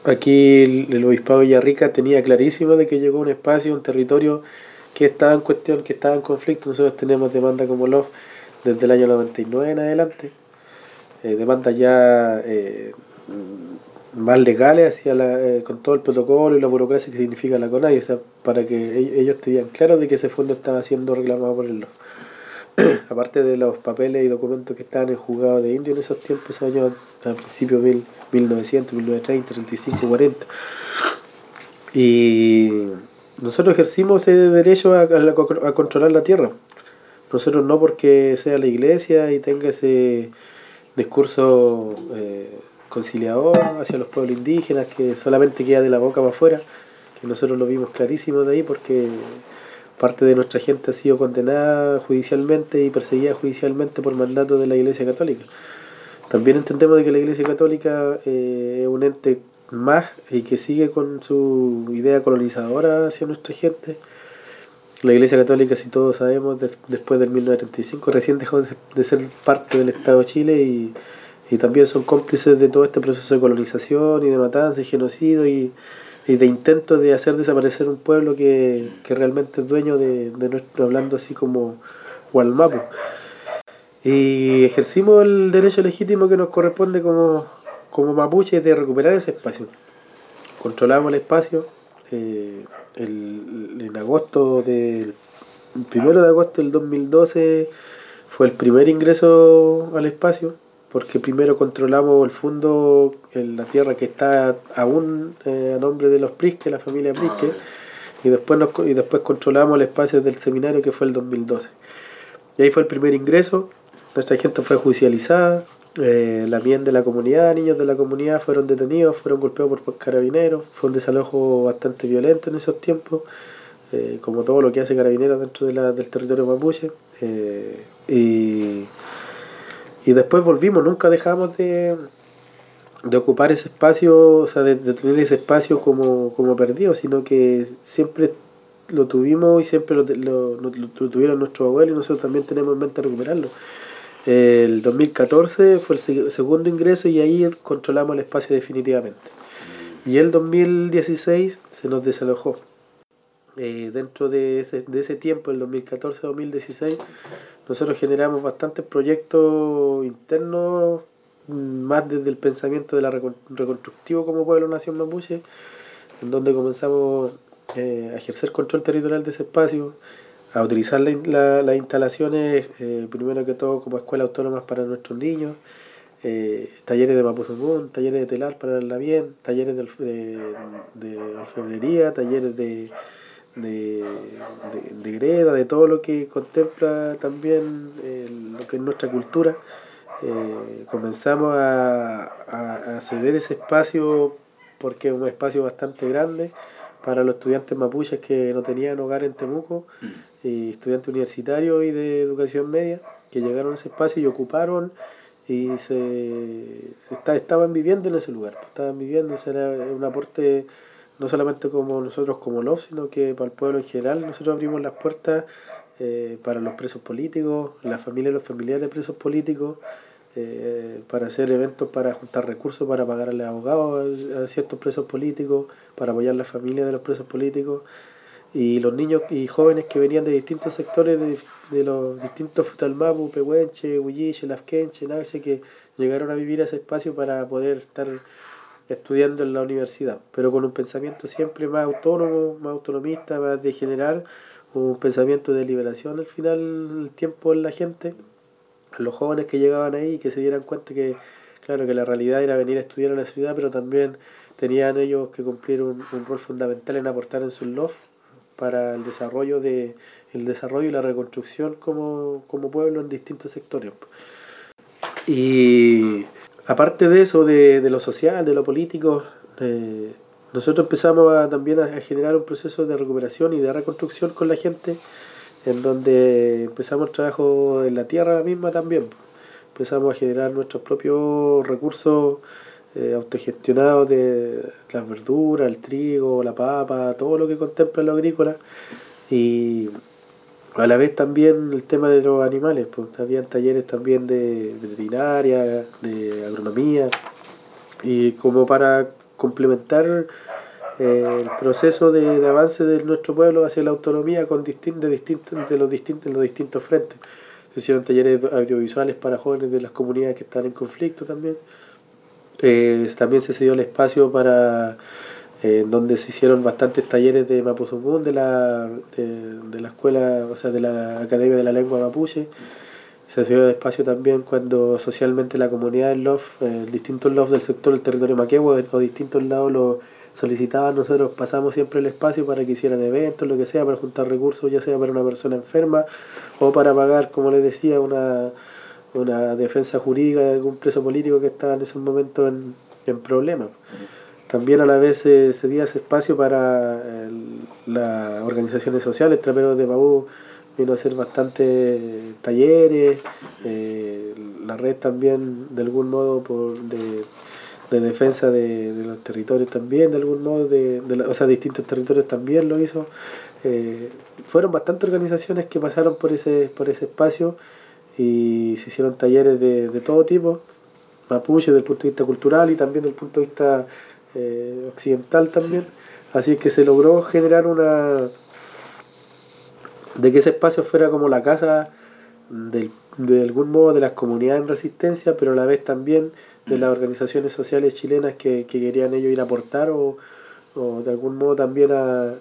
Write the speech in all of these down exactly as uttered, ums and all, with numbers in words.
Aquí el, el obispado de Villarrica tenía clarísimo de que llegó un espacio, un territorio que estaba en cuestión, que estaba en conflicto. Nosotros tenemos demanda como L O F desde el año noventa y nueve en adelante, eh, demandas ya eh, más legales hacia la, eh, con todo el protocolo y la burocracia que significa la CONAI, o sea, para que ellos tenían claro de que ese fondo estaba siendo reclamado por el L O F. Aparte de los papeles y documentos que estaban en juzgado de Indio en esos tiempos, esos años a principios de mil novecientos, mil novecientos treinta, treinta y cinco, cuarenta. Y nosotros ejercimos ese derecho a, a, a controlar la tierra. Nosotros no porque sea la iglesia y tenga ese discurso eh, conciliador hacia los pueblos indígenas que solamente queda de la boca para afuera, que nosotros lo vimos clarísimo de ahí porque parte de nuestra gente ha sido condenada judicialmente y perseguida judicialmente por mandato de la Iglesia Católica. También entendemos de que la Iglesia Católica eh, es un ente más y que sigue con su idea colonizadora hacia nuestra gente. La Iglesia Católica, si todos sabemos, de, después del mil novecientos treinta y cinco recién dejó de, de ser parte del Estado de Chile y, y también son cómplices de todo este proceso de colonización y de matanza y genocidio y, y de intento de hacer desaparecer un pueblo que, que realmente es dueño de, de nuestro, hablando así como Gualmapu. Y ejercimos el derecho legítimo que nos corresponde como, como mapuches de recuperar ese espacio. Controlamos el espacio. Eh, el, en agosto del primero de agosto del dos mil doce fue el primer ingreso al espacio, porque primero controlamos el fondo en la tierra que está aún eh, a nombre de los Prisque, la familia Prisque, y después, nos, y después controlamos el espacio del seminario que fue el dos mil doce. Y ahí fue el primer ingreso, nuestra gente fue judicializada, eh, la bien de la comunidad, niños de la comunidad fueron detenidos, fueron golpeados por carabineros, fue un desalojo bastante violento en esos tiempos, eh, como todo lo que hace carabineros dentro de la, del territorio mapuche. Eh, y, y después volvimos, nunca dejamos de, de ocupar ese espacio, o sea, de, de tener ese espacio como, como perdido, sino que siempre lo tuvimos y siempre lo, lo, lo, lo tuvieron nuestros abuelos y nosotros también tenemos en mente recuperarlo. El dos mil catorce fue el segundo ingreso y ahí controlamos el espacio definitivamente. Y el dos mil dieciséis se nos desalojó. Eh, dentro de ese, de ese tiempo, el dos mil catorce a dos mil dieciséis, nosotros generamos bastantes proyectos internos, más desde el pensamiento de la reconstructivo como pueblo-nación mapuche, en donde comenzamos eh, a ejercer control territorial de ese espacio, a utilizar la, la, las instalaciones, eh, primero que todo como escuelas autónomas para nuestros niños, eh, talleres de mapuzungún, talleres de telar para la bien, talleres de, de, de alfarería, talleres de, de, de, de greda, de todo lo que contempla también eh, lo que es nuestra cultura. Eh, comenzamos a, a, a ceder ese espacio porque es un espacio bastante grande para los estudiantes mapuches que no tenían hogar en Temuco, y estudiantes universitarios y de educación media que llegaron a ese espacio y ocuparon y se, se está, estaban viviendo en ese lugar, estaban viviendo, ese era un aporte no solamente como nosotros como L O F, sino que para el pueblo en general. Nosotros abrimos las puertas eh, para los presos políticos, las familias y los familiares de presos políticos, eh, para hacer eventos para juntar recursos para pagarle a abogados a, a ciertos presos políticos, para apoyar a las familias de los presos políticos y los niños y jóvenes que venían de distintos sectores de, de los distintos Futalmapu, Pehuenche, Huilliche, Lafkenche, Nalce, que llegaron a vivir a ese espacio para poder estar estudiando en la universidad, pero con un pensamiento siempre más autónomo, más autonomista, más de generar un pensamiento de liberación al final el tiempo en la gente, los jóvenes que llegaban ahí, que se dieran cuenta que, claro, que la realidad era venir a estudiar a la ciudad, pero también tenían ellos que cumplir un, un rol fundamental en aportar en sus L O F para el desarrollo de el desarrollo y la reconstrucción como, como pueblo en distintos sectores. Y aparte de eso, de, de lo social, de lo político, eh, nosotros empezamos a, también a, a generar un proceso de recuperación y de reconstrucción con la gente, en donde empezamos el trabajo en la tierra misma también. Empezamos a generar nuestros propios recursos eh, autogestionados de las verduras, el trigo, la papa, todo lo que contempla lo agrícola. Y a la vez también el tema de los animales, pues habían talleres también de veterinaria, de agronomía, y como para complementar eh, el proceso de, de avance de nuestro pueblo hacia la autonomía con distin de, distintos, de los distintos, los distintos frentes. Se hicieron talleres audiovisuales para jóvenes de las comunidades que están en conflicto también. Eh, también se dio el espacio para eh, donde se hicieron bastantes talleres de Mapuzungún, de la, de, de la escuela, o sea, de la Academia de la Lengua Mapuche. Se dio espacio también cuando socialmente la comunidad del L O F, eh, distintos L O F del sector del territorio maquehue o distintos lados lo solicitaban. Nosotros pasamos siempre el espacio para que hicieran eventos, lo que sea, para juntar recursos, ya sea para una persona enferma o para pagar, como les decía, una, una defensa jurídica de algún preso político que estaba en ese momento en, en problemas. También a la vez eh, se dio ese espacio para el, las organizaciones sociales. Traperos de Maú vino a hacer bastantes talleres, eh, la red también de algún modo por de, de defensa de, de los territorios también, de algún modo, de, de la, o sea, distintos territorios también lo hizo. Eh, fueron bastantes organizaciones que pasaron por ese, por ese espacio y se hicieron talleres de, de todo tipo, mapuche desde el punto de vista cultural y también desde el punto de vista eh, occidental también. Así que se logró generar una... de que ese espacio fuera como la casa del, de algún modo de las comunidades en resistencia, pero a la vez también de las organizaciones sociales chilenas que, que querían ellos ir a aportar o, o de algún modo también a,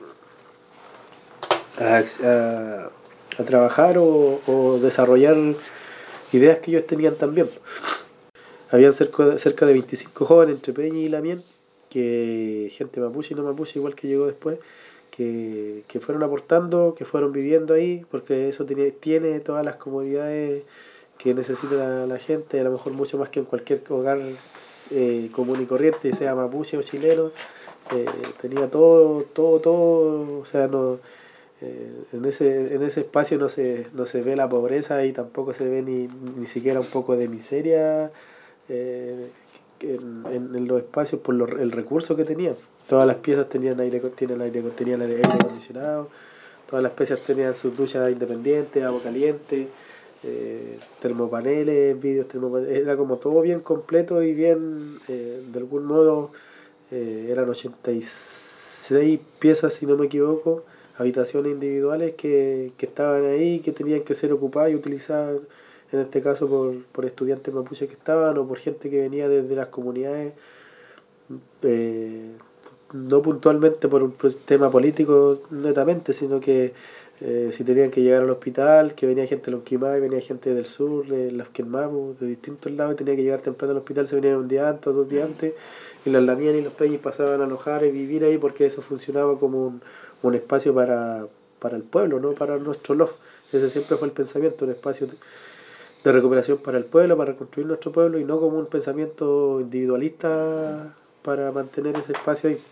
a, a, a trabajar o, o desarrollar ideas que ellos tenían también. Habían cerca, cerca de veinticinco jóvenes entre Peña y Lamien, que gente mapuche y no mapuche, igual que llegó después, que, que fueron aportando, que fueron viviendo ahí, porque eso tiene, tiene todas las comodidades que necesita la, la gente, a lo mejor mucho más que en cualquier hogar eh, común y corriente, sea mapuche o chileno. Eh, tenía todo, todo, todo, o sea, no, eh, en, ese, en ese espacio no se, no se ve la pobreza y tampoco se ve ni, ni siquiera un poco de miseria eh, en, en, en los espacios por lo, el recurso que tenían. Todas las piezas tenían aire, tenían aire, tenían aire acondicionado, todas las piezas tenían sus duchas independientes, agua caliente, eh, termopaneles, vídeos, termopaneles, era como todo bien completo y bien, eh, de algún modo, eh, eran ochenta y seis piezas, si no me equivoco, habitaciones individuales que, que estaban ahí, que tenían que ser ocupadas y utilizadas, en este caso por, por estudiantes mapuches que estaban o por gente que venía desde las comunidades, eh, no puntualmente por un tema político netamente, sino que eh, si tenían que llegar al hospital, que venía gente de Lonquimay, venía gente del sur, de las Quilmapu, de distintos lados, y tenía que llegar temprano al hospital, se venían un día antes o dos días antes, y las Lamien y los Peñis pasaban a alojar y vivir ahí porque eso funcionaba como un, un espacio para, para el pueblo, no para nuestro L O F. Ese siempre fue el pensamiento, un espacio de, de recuperación para el pueblo, para reconstruir nuestro pueblo, y no como un pensamiento individualista para mantener ese espacio ahí.